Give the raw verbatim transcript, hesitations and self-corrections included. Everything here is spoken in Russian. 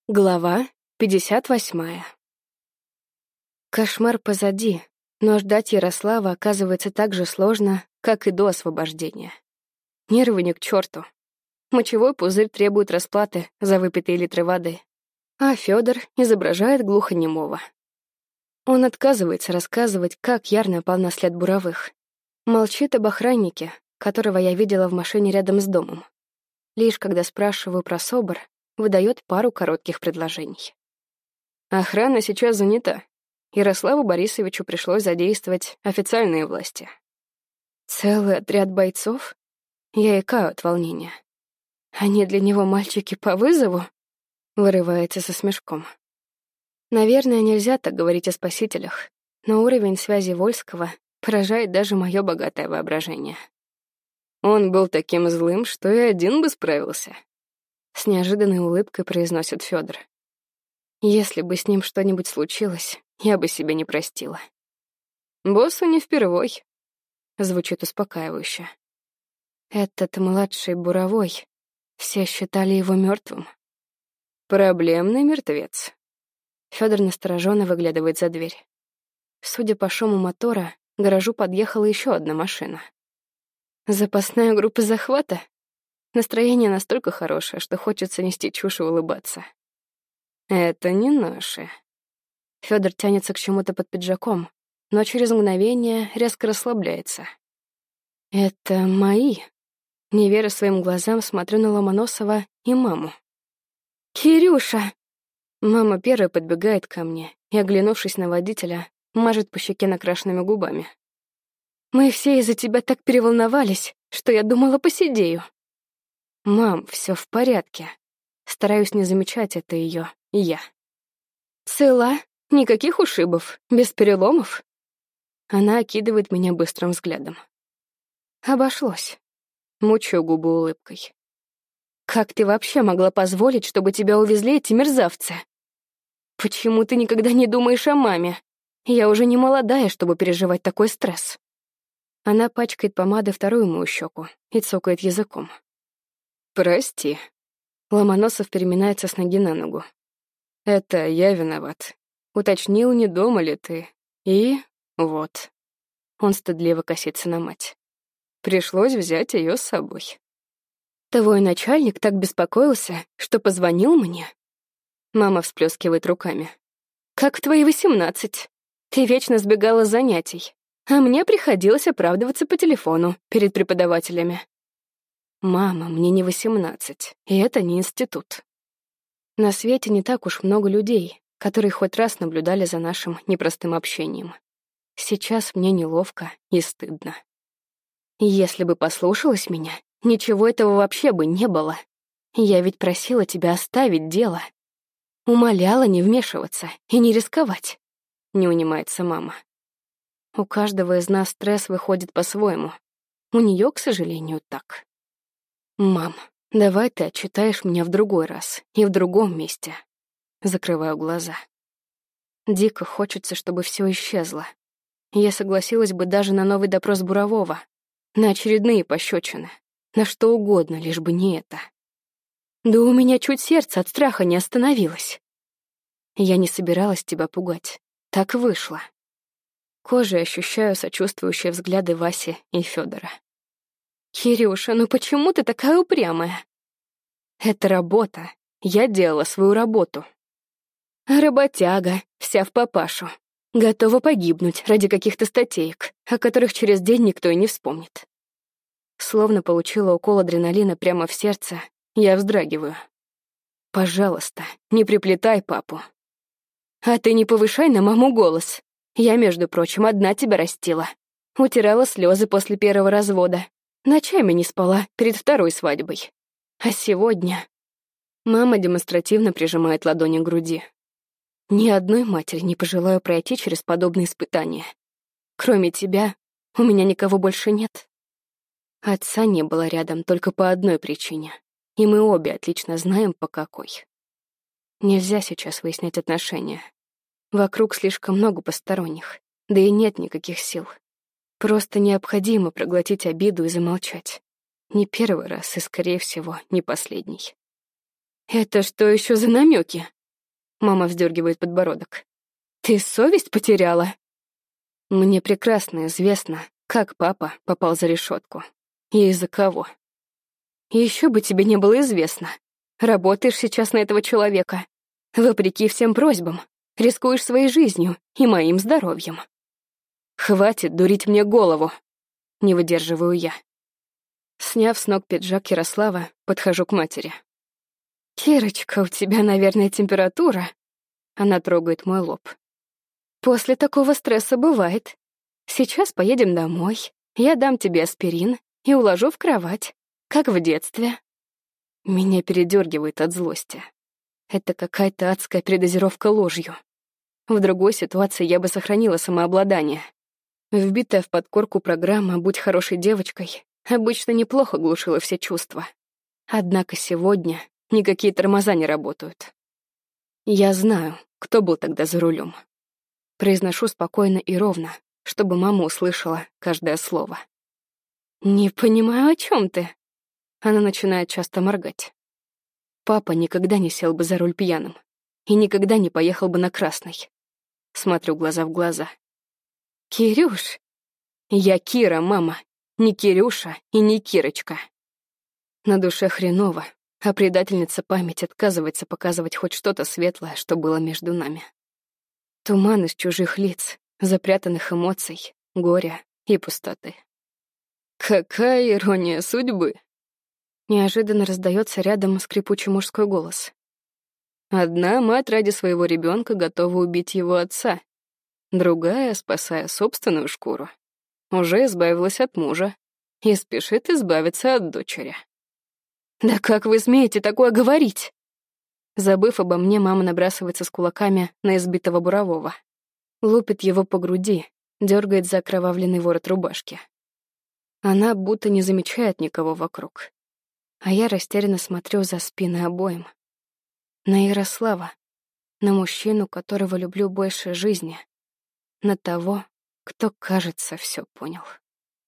Глава пятьдесят восьмая. Кошмар позади, но ждать Ярослава оказывается так же сложно, как и до освобождения. Нервы ни к черту. Мочевой пузырь требует расплаты за выпитые литры воды, а Фёдор изображает глухонемого. Он отказывается рассказывать, как Яр напал на след буровых. Молчит об охраннике, которого я видела в машине рядом с домом. Лишь когда спрашиваю про СОБР, выдает пару коротких предложений. Охрана сейчас занята. Ярославу Борисовичу пришлось задействовать официальные власти. Целый отряд бойцов? Я икаю от волнения. Они для него мальчики по вызову? Вырывается со смешком. Наверное, нельзя так говорить о спасителях, но уровень связи Вольского поражает даже мое богатое воображение. Он был таким злым, что и один бы справился. С неожиданной улыбкой произносит Фёдор. Если бы с ним что-нибудь случилось, я бы себе не простила. Боссу не впервой. Звучит успокаивающе. Этот младший буровой. Все считали его мертвым. Проблемный мертвец. Фёдор настороженно выглядывает за дверь. Судя по шуму мотора, к гаражу подъехала еще одна машина. Запасная группа захвата? Настроение настолько хорошее, что хочется нести чушь и улыбаться. Это не наши. Фёдор тянется к чему-то под пиджаком, но через мгновение резко расслабляется. Это мои. Не веря своим глазам, смотрю на Ломоносова и маму. «Кирюша!» Мама первой подбегает ко мне и, оглянувшись на водителя, мажет по щеке накрашенными губами. «Мы все из-за тебя так переволновались, что я думала, посидею». «Мам, все в порядке». Стараюсь не замечать это ее, я. «Цела? Никаких ушибов? Без переломов?» Она окидывает меня быстрым взглядом. «Обошлось». Мучаю губы улыбкой. «Как ты вообще могла позволить, чтобы тебя увезли эти мерзавцы? Почему ты никогда не думаешь о маме? Я уже не молодая, чтобы переживать такой стресс». Она пачкает помадой вторую мою щеку и цокает языком. «Прости». Ломоносов переминается с ноги на ногу. «Это я виноват. Уточнил, не дома ли ты. И вот». Он стыдливо косится на мать. Пришлось взять ее с собой. «Твой начальник так беспокоился, что позвонил мне?» Мама всплескивает руками. «Как в твои восемнадцать. Ты вечно сбегала с занятий, а мне приходилось оправдываться по телефону перед преподавателями». «Мама, мне не восемнадцать, и это не институт». На свете не так уж много людей, которые хоть раз наблюдали за нашим непростым общением. Сейчас мне неловко и стыдно. Если бы послушалась меня, ничего этого вообще бы не было. Я ведь просила тебя оставить дело. Умоляла не вмешиваться и не рисковать. Не унимается мама. У каждого из нас стресс выходит по-своему. У нее, к сожалению, так. «Мам, давай ты отчитаешь меня в другой раз и в другом месте». Закрываю глаза. Дико хочется, чтобы все исчезло. Я согласилась бы даже на новый допрос Бурового, на очередные пощечины, на что угодно, лишь бы не это. Да у меня чуть сердце от страха не остановилось. Я не собиралась тебя пугать. Так вышло. Кожей ощущаю сочувствующие взгляды Васи и Фёдора. «Кирюша, ну почему ты такая упрямая?» «Это работа. Я делала свою работу». «Работяга, вся в папашу. Готова погибнуть ради каких-то статеек, о которых через день никто и не вспомнит». Словно получила укол адреналина прямо в сердце, я вздрагиваю. «Пожалуйста, не приплетай папу». «А ты не повышай на маму голос. Я, между прочим, одна тебя растила. Утирала слезы после первого развода. Ночами не спала перед второй свадьбой. А сегодня...» Мама демонстративно прижимает ладони к груди. «Ни одной матери не пожелаю пройти через подобные испытания. Кроме тебя, у меня никого больше нет». Отца не было рядом только по одной причине, и мы обе отлично знаем, по какой. Нельзя сейчас выяснять отношения. Вокруг слишком много посторонних, да и нет никаких сил. Просто необходимо проглотить обиду и замолчать. Не первый раз и, скорее всего, не последний. «Это что еще за намеки? Мама вздергивает подбородок. Ты совесть потеряла? Мне прекрасно известно, как папа попал за решетку. И из-за кого. Еще бы тебе не было известно. Работаешь сейчас на этого человека. Вопреки всем просьбам. Рискуешь своей жизнью и моим здоровьем. Хватит дурить мне голову. Не выдерживаю я. Сняв с ног пиджак Ярослава, подхожу к матери. «Кирочка, у тебя, наверное, температура?» Она трогает мой лоб. «После такого стресса бывает. Сейчас поедем домой, я дам тебе аспирин и уложу в кровать, как в детстве». Меня передергивает от злости. Это какая-то адская передозировка ложью. В другой ситуации я бы сохранила самообладание. Вбитая в подкорку программа «Будь хорошей девочкой» обычно неплохо глушила все чувства. Однако сегодня никакие тормоза не работают. Я знаю, кто был тогда за рулем. Произношу спокойно и ровно, чтобы мама услышала каждое слово. «Не понимаю, о чем ты?» Она начинает часто моргать. Папа никогда не сел бы за руль пьяным и никогда не поехал бы на красный. Смотрю глаза в глаза. «Кирюш!» «Я Кира, мама, не Кирюша и не Кирочка». На душе хреново, а предательница память отказывается показывать хоть что-то светлое, что было между нами. Туман из чужих лиц, запрятанных эмоций, горя и пустоты. «Какая ирония судьбы!» Неожиданно раздается рядом скрипучий мужской голос. Одна мать ради своего ребенка готова убить его отца. Другая, спасая собственную шкуру, уже избавилась от мужа и спешит избавиться от дочери. «Да как вы смеете такое говорить?» Забыв обо мне, мама набрасывается с кулаками на избитого бурового. Лупит его по груди, дергает за окровавленный ворот рубашки. Она будто не замечает никого вокруг. А я растерянно смотрю за спины обоим. На Ярослава, на мужчину, которого люблю больше жизни, на того, кто, кажется, все понял.